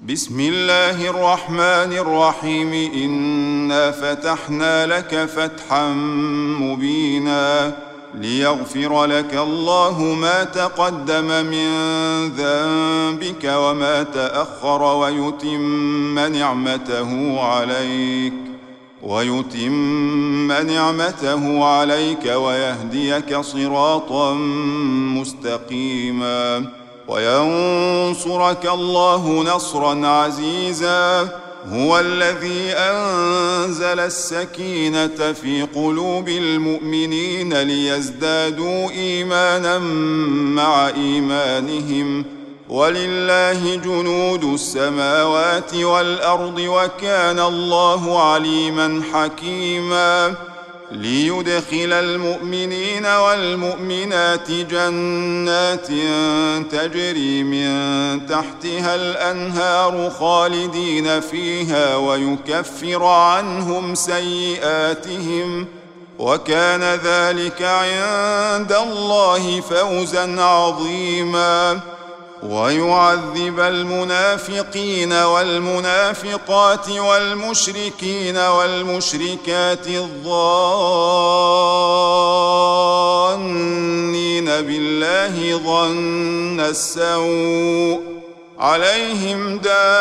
بسم الله الرحمن الرحيم. إنا فتحنا لك فتحا مبينا ليغفر لك الله ما تقدم من ذنبك وما تأخر ويتم نعمته عليك ويهديك صراطا مستقيما وينصرك الله نصرا عزيزا. هو الذي أنزل السكينة في قلوب المؤمنين ليزدادوا إيمانا مع إيمانهم ولله جنود السماوات والأرض وكان الله عليما حكيما. ليدخل المؤمنين والمؤمنات جنات تجري من تحتها الأنهار خالدين فيها ويكفر عنهم سيئاتهم وكان ذلك عند الله فوزا عظيما. ويعذب المنافقين والمنافقات والمشركين والمشركات الظانين بالله ظن السوء عليهم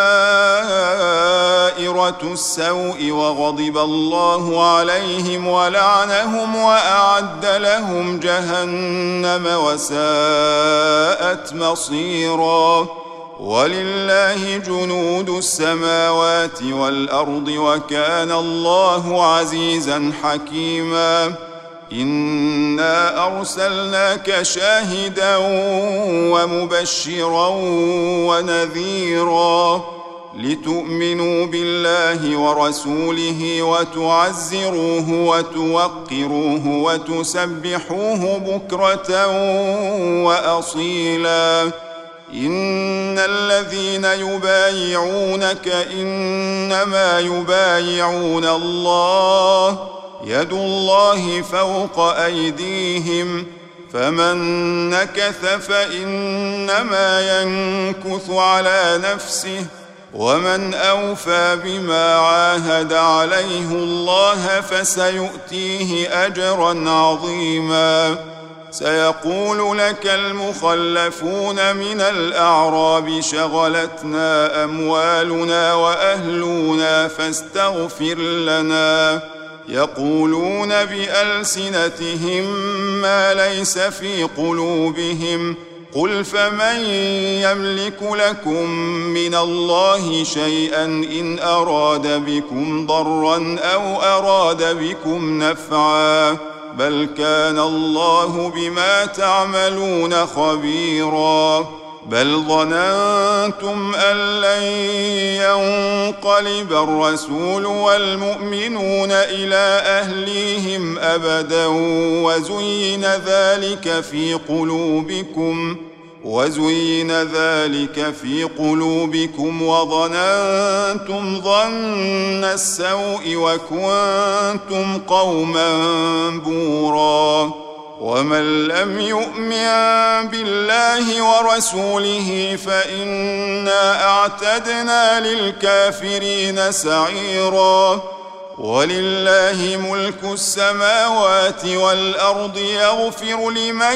دائرة السوء وغضب الله عليهم ولعنهم وأعد لهم جهنم وساءت مصيرا. ولله جنود السماوات والأرض وكان الله عزيزا حكيما. إنا أرسلناك شاهدا ومبشرا ونذيرا لتؤمنوا بالله ورسوله وتعزروه وتوقروه وتسبحوه بكرة وأصيلا. إن الذين يبايعونك إنما يبايعون الله يد الله فوق أيديهم فمن نكث فإنما ينكث على نفسه ومن أوفى بما عاهد عليه الله فسيؤتيه أجرا عظيما. سيقول لك المخلفون من الأعراب شغلتنا أموالنا وأهلنا فاستغفر لنا يقولون بألسنتهم ما ليس في قلوبهم قل فمن يملك لكم من الله شيئا إن أراد بكم ضرا أو أراد بكم نفعا بل كان الله بما تعملون خبيرا. بل ظننتم أن لن ينقلب الرسول والمؤمنون إلى أهليهم أبدا وزين ذلك في قلوبكم وظننتم ظن السوء وكنتم قوما بورا. ومن لم يؤمن بالله ورسوله فإنا أعتدنا للكافرين سعيرا. ولله ملك السماوات والأرض يغفر لمن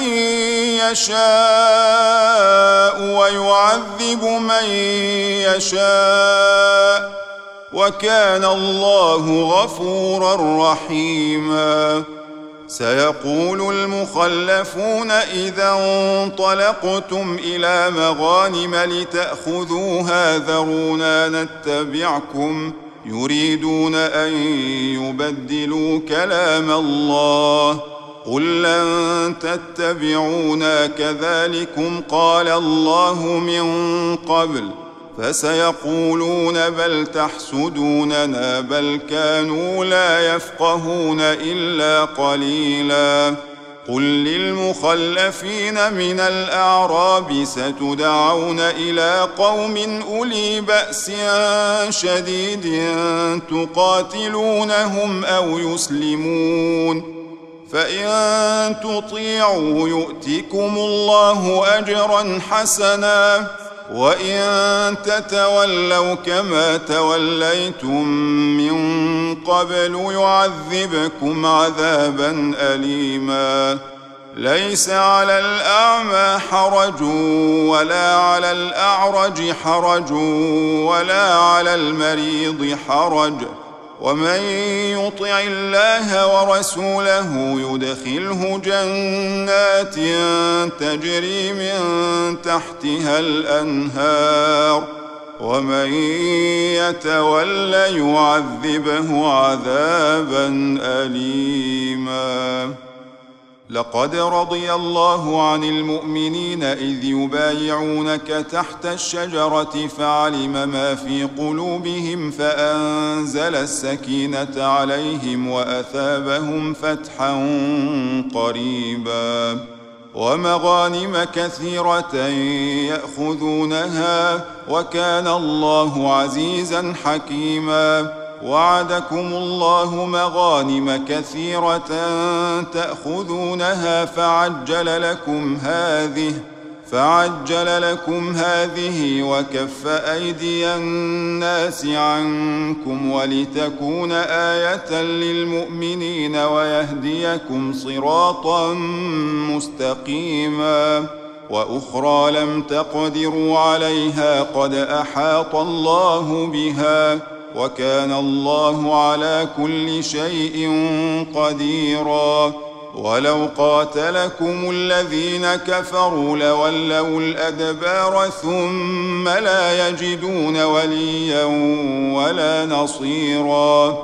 يشاء ويعذب من يشاء وكان الله غفورا رحيما. سيقول المخلفون إذا انطلقتم إلى مغانم لتأخذوها ذرونا نتبعكم يريدون أن يبدلوا كلام الله قل لن تتبعونا كذلكم قال الله من قبل فسيقولون بل تحسدوننا بل كانوا لا يفقهون إلا قليلا. قل للمخلفين من الأعراب ستدعون إلى قوم أولي بأس شديد تقاتلونهم أو يسلمون فإن تطيعوا يؤتكم الله أجرا حسنا وإن تتولوا كما توليتم من قبل يعذبكم عذابا أليما ليس على الأعمى حرج ولا على الأعرج حرج ولا على المريض حرج ومن يطع الله ورسوله يدخله جنات تجري من تحتها الأنهار ومن يتول يعذبه عذابا أليما لقد رضي الله عن المؤمنين إذ يبايعونك تحت الشجرة فعلم ما في قلوبهم فأنزل السكينة عليهم وأثابهم فتحا قريبا ومغانم كثيرة يأخذونها وكان الله عزيزا حكيما وعدكم الله مغانم كثيرة تأخذونها فعجل لكم هذه وكف أيدي الناس عنكم ولتكون آية للمؤمنين ويهديكم صراطا مستقيما وأخرى لم تقدروا عليها قد أحاط الله بها وكان الله على كل شيء قديرا ولو قاتلكم الذين كفروا لولوا الأدبار ثم لا يجدون وليا ولا نصيرا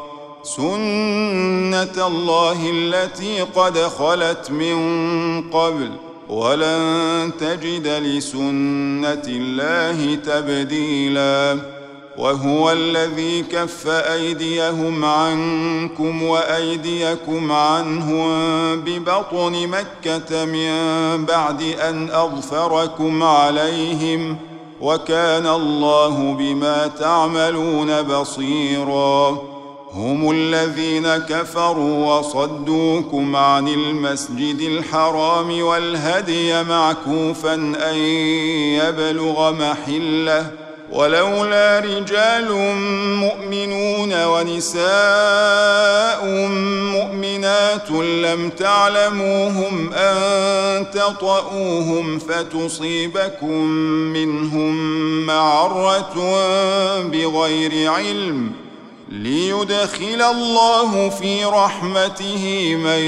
سنة الله التي قد خلت من قبل ولن تجد لسنة الله تبديلا وهو الذي كف أيديهم عنكم وأيديكم عنهم ببطن مكة من بعد أن أظفركم عليهم وكان الله بما تعملون بصيرا هم الذين كفروا وصدوكم عن المسجد الحرام والهدي معكوفا أن يبلغ محله ولولا رجال مؤمنون ونساء مؤمنات لم تعلموهم أن تطؤوهم فتصيبكم منهم معرة بغير علم ليدخل الله في رحمته من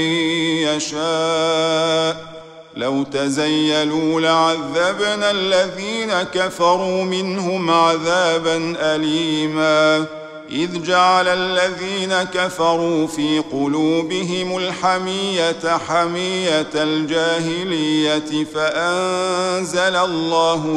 يشاء لو تزيلوا لعذبنا الذين كفروا منهم عذابا أليما إذ جعل الذين كفروا في قلوبهم الحمية حمية الجاهلية فأنزل الله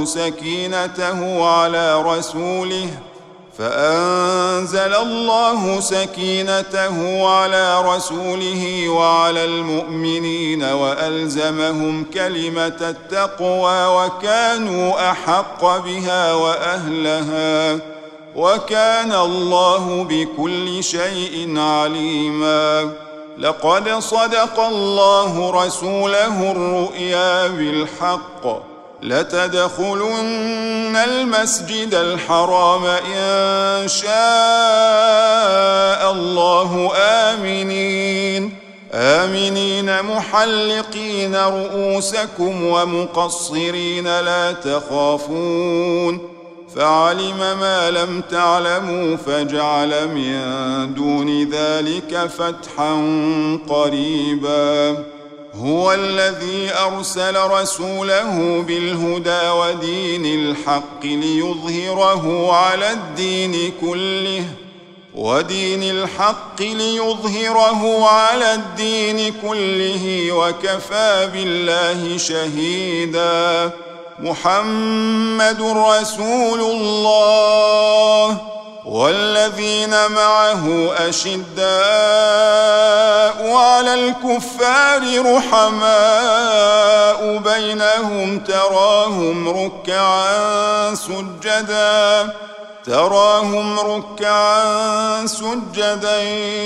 سكينته على رسوله وعلى المؤمنين وألزمهم كلمة التقوى وكانوا أحق بها وأهلها وكان الله بكل شيء عليما لقد صدق الله رسوله الرؤيا بالحق لتدخلن المسجد الحرام إن شاء الله آمنين محلقين رؤوسكم ومقصرين لا تخافون فعلم ما لم تعلموا فجعل من دون ذلك فتحا قريبا هو الذي أرسل رسوله بالهدى ودين الحق ليظهره على الدين كله وكفى بالله شهيدا محمد رسول الله والذين معه أشداء على الكفار رحماء بينهم تراهم ركعا سجدا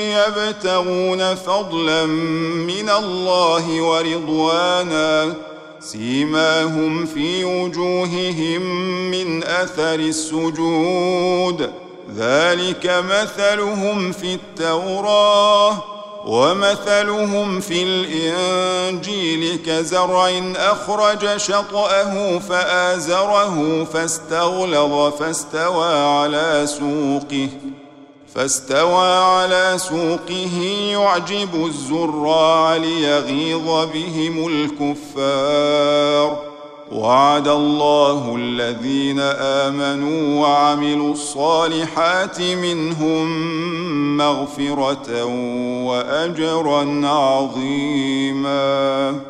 يبتغون فضلا من الله ورضوانا سيماهم في وجوههم من أثر السجود ذلك مثلهم في التوراة ومثلهم في الإنجيل كزرع أخرج شطأه فآزره فاستغلظ فاستوى على سوقه يعجب الزراع ليغيظ بهم الكفار وعد الله الذين آمنوا وعملوا الصالحات منهم مغفرة وأجرا عظيما.